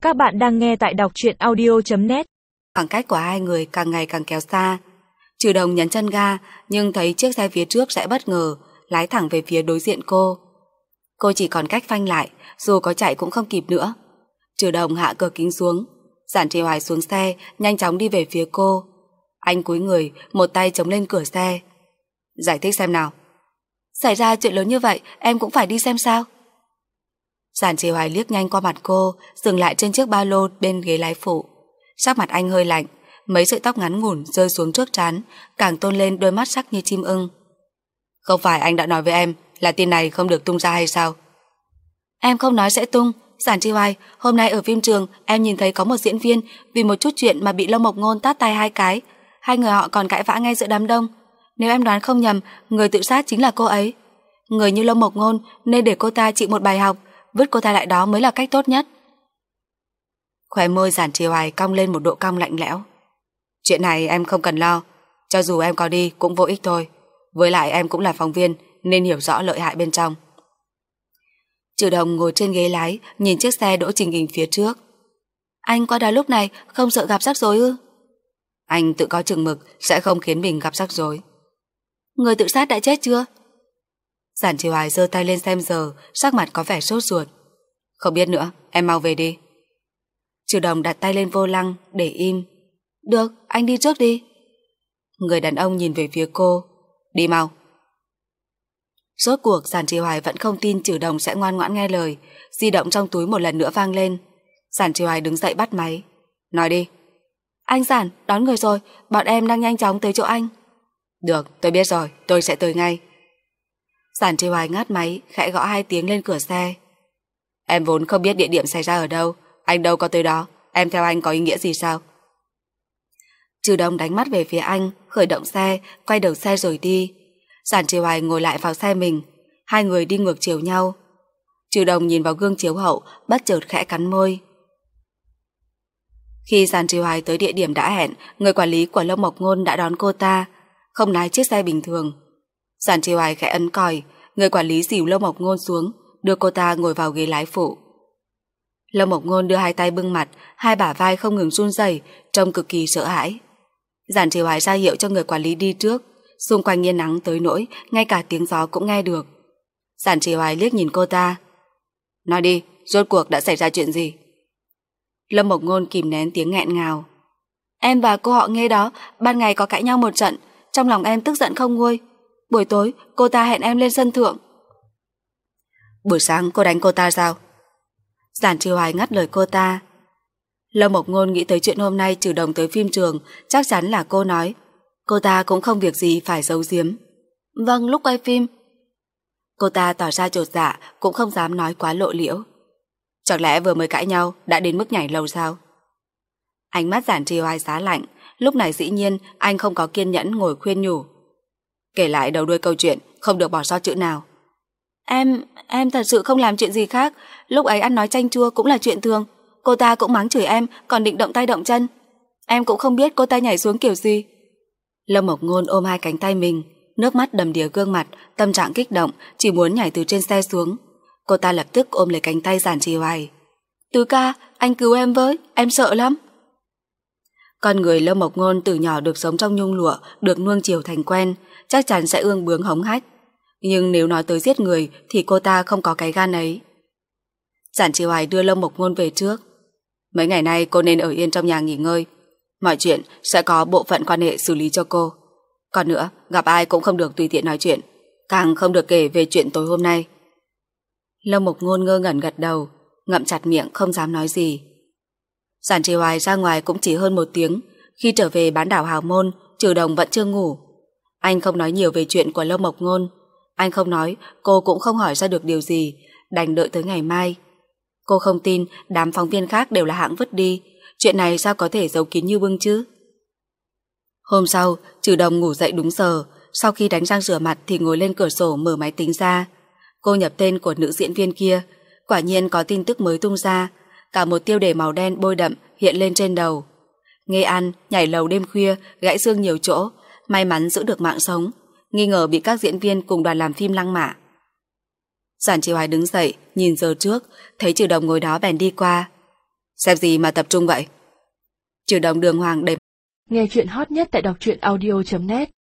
Các bạn đang nghe tại đọc truyện audio.net. Khoảng cách của hai người càng ngày càng kéo xa. Trừ Đồng nhấn chân ga, nhưng thấy chiếc xe phía trước sẽ bất ngờ lái thẳng về phía đối diện cô. Cô chỉ còn cách phanh lại, dù có chạy cũng không kịp nữa. Trừ Đồng hạ cửa kính xuống, Giản Trì Hoài xuống xe, nhanh chóng đi về phía cô. Anh cúi người, một tay chống lên cửa xe. Giải thích xem nào. Xảy ra chuyện lớn như vậy, em cũng phải đi xem sao? Giản Trì Hoài liếc nhanh qua mặt cô, dừng lại trên chiếc ba lô bên ghế lái phụ. Sắc mặt anh hơi lạnh, mấy sợi tóc ngắn ngủn rơi xuống trước trán, càng tôn lên đôi mắt sắc như chim ưng. Không phải anh đã nói với em là tin này không được tung ra hay sao? Em không nói sẽ tung. Giản Trì Hoài, hôm nay ở phim trường em nhìn thấy có một diễn viên vì một chút chuyện mà bị Lâm Mộc Ngôn tát tay 2 cái. Hai người họ còn cãi vã ngay giữa đám đông. Nếu em đoán không nhầm, người tự sát chính là cô ấy. Người như Lâm Mộc Ngôn nên để cô ta chịu một bài học, vứt cô ta lại đó mới là cách tốt nhất. Khóe môi Giản Trì Hoài cong lên một độ cong lạnh lẽo. Chuyện này em không cần lo, cho dù em có đi cũng vô ích thôi. Với lại em cũng là phóng viên nên hiểu rõ lợi hại bên trong. Trừ Đồng ngồi trên ghế lái, nhìn chiếc xe đỗ trình hình phía trước. Anh qua đó lúc này không sợ gặp rắc rối ư? Anh tự có chừng mực sẽ không khiến mình gặp rắc rối. Người tự sát đã chết chưa? Giản Trì Hoài giơ tay lên xem giờ, sắc mặt có vẻ sốt ruột. Không biết nữa, em mau về đi. Trừ Đồng đặt tay lên vô lăng để im. Được, anh đi trước đi. Người đàn ông nhìn về phía cô. Đi mau. Rốt cuộc Giản Trì Hoài vẫn không tin Trừ Đồng sẽ ngoan ngoãn nghe lời. Di động trong túi một lần nữa vang lên. Giản Trì Hoài đứng dậy bắt máy. Nói đi. Anh Giản, đón người rồi, bọn em đang nhanh chóng tới chỗ anh. Được, tôi biết rồi, tôi sẽ tới ngay. Giản Trì Hoài ngắt máy, khẽ gõ 2 tiếng lên cửa xe. Em vốn không biết địa điểm xảy ra ở đâu, anh đâu có tới đó, em theo anh có ý nghĩa gì sao? Trừ Đồng đánh mắt về phía anh, khởi động xe, quay đầu xe rồi đi. Giản Trì Hoài ngồi lại vào xe mình, hai người đi ngược chiều nhau. Trừ Đồng nhìn vào gương chiếu hậu, bất chợt khẽ cắn môi. Khi Giản Trì Hoài tới địa điểm đã hẹn, người quản lý của Lâm Mộc Ngôn đã đón cô ta, không lái chiếc xe bình thường. Giản Trì Hoài khẽ ấn còi, người quản lý dìu Lâm Mộc Ngôn xuống, đưa cô ta ngồi vào ghế lái phụ. Lâm Mộc Ngôn đưa 2 tay bưng mặt, 2 bả vai không ngừng run rẩy, trông cực kỳ sợ hãi. Giản Trì Hoài ra hiệu cho người quản lý đi trước, xung quanh yên nắng tới nỗi ngay cả tiếng gió cũng nghe được. Giản Trì Hoài liếc nhìn cô ta. Nói đi, rốt cuộc đã xảy ra chuyện gì? Lâm Mộc Ngôn kìm nén tiếng nghẹn ngào. Em và cô họ Nghe đó ban ngày có cãi nhau một trận, trong lòng em tức giận không nguôi. Buổi tối cô ta hẹn em lên sân thượng. Buổi sáng cô đánh cô ta sao? Giản Trì Hoài ngắt lời cô ta. Lâm Mộc Ngôn nghĩ tới chuyện hôm nay Trừ Đồng tới phim trường, chắc chắn là cô nói. Cô ta cũng không việc gì phải giấu giếm. Vâng, lúc quay phim. Cô ta tỏ ra chột dạ, cũng không dám nói quá lộ liễu. Chẳng lẽ vừa mới cãi nhau đã đến mức nhảy lầu sao? Ánh mắt Giản Trì Hoài giá lạnh, lúc này dĩ nhiên anh không có kiên nhẫn ngồi khuyên nhủ. Kể lại đầu đuôi câu chuyện, không được bỏ sót chữ nào. Em thật sự không làm chuyện gì khác. Lúc ấy ăn nói chanh chua cũng là chuyện thường. Cô ta cũng mắng chửi em, còn định động tay động chân. Em cũng không biết cô ta nhảy xuống kiểu gì. Lâm Mộc Ngôn ôm 2 cánh tay mình, nước mắt đầm đìa gương mặt, tâm trạng kích động, chỉ muốn nhảy từ trên xe xuống. Cô ta lập tức ôm lấy cánh tay Giản Trì Hoài. Tứ ca, anh cứu em với, em sợ lắm. Con người Lâm Mộc Ngôn từ nhỏ được sống trong nhung lụa, được nuông chiều thành quen, chắc chắn sẽ ương bướng hống hách. Nhưng nếu nói tới giết người thì cô ta không có cái gan ấy. Giản Trì Hoài đưa Lâm Mộc Ngôn về trước. Mấy ngày nay cô nên ở yên trong nhà nghỉ ngơi. Mọi chuyện sẽ có bộ phận quan hệ xử lý cho cô. Còn nữa, gặp ai cũng không được tùy tiện nói chuyện, càng không được kể về chuyện tối hôm nay. Lâm Mộc Ngôn ngơ ngẩn gật đầu, ngậm chặt miệng không dám nói gì. Giản Trì Hoài ra ngoài cũng chỉ hơn 1 tiếng. Khi trở về bán đảo Hào Môn, Trừ Đồng vẫn chưa ngủ. Anh không nói nhiều về chuyện của Lâm Mộc Ngôn. Anh không nói, cô cũng không hỏi ra được điều gì, đành đợi tới ngày mai. Cô không tin đám phóng viên khác đều là hạng vứt đi. Chuyện này sao có thể giấu kín như bưng chứ? Hôm sau, Trừ Đồng ngủ dậy đúng giờ. Sau khi đánh răng rửa mặt thì ngồi lên cửa sổ mở máy tính ra. Cô nhập tên của nữ diễn viên kia. Quả nhiên có tin tức mới tung ra. Cả một tiêu đề màu đen bôi đậm hiện lên trên đầu. Nghe ăn, nhảy lầu đêm khuya, gãy xương nhiều chỗ, may mắn giữ được mạng sống, nghi ngờ bị các diễn viên cùng đoàn làm phim lăng mạ. Giản Trì Hoài đứng dậy, nhìn giờ trước, thấy Trừ Đồng ngồi đó bèn đi qua. Xem gì mà tập trung vậy? Trừ Đồng đường hoàng đẩy. Nghe chuyện hot nhất tại đọc truyện audio.net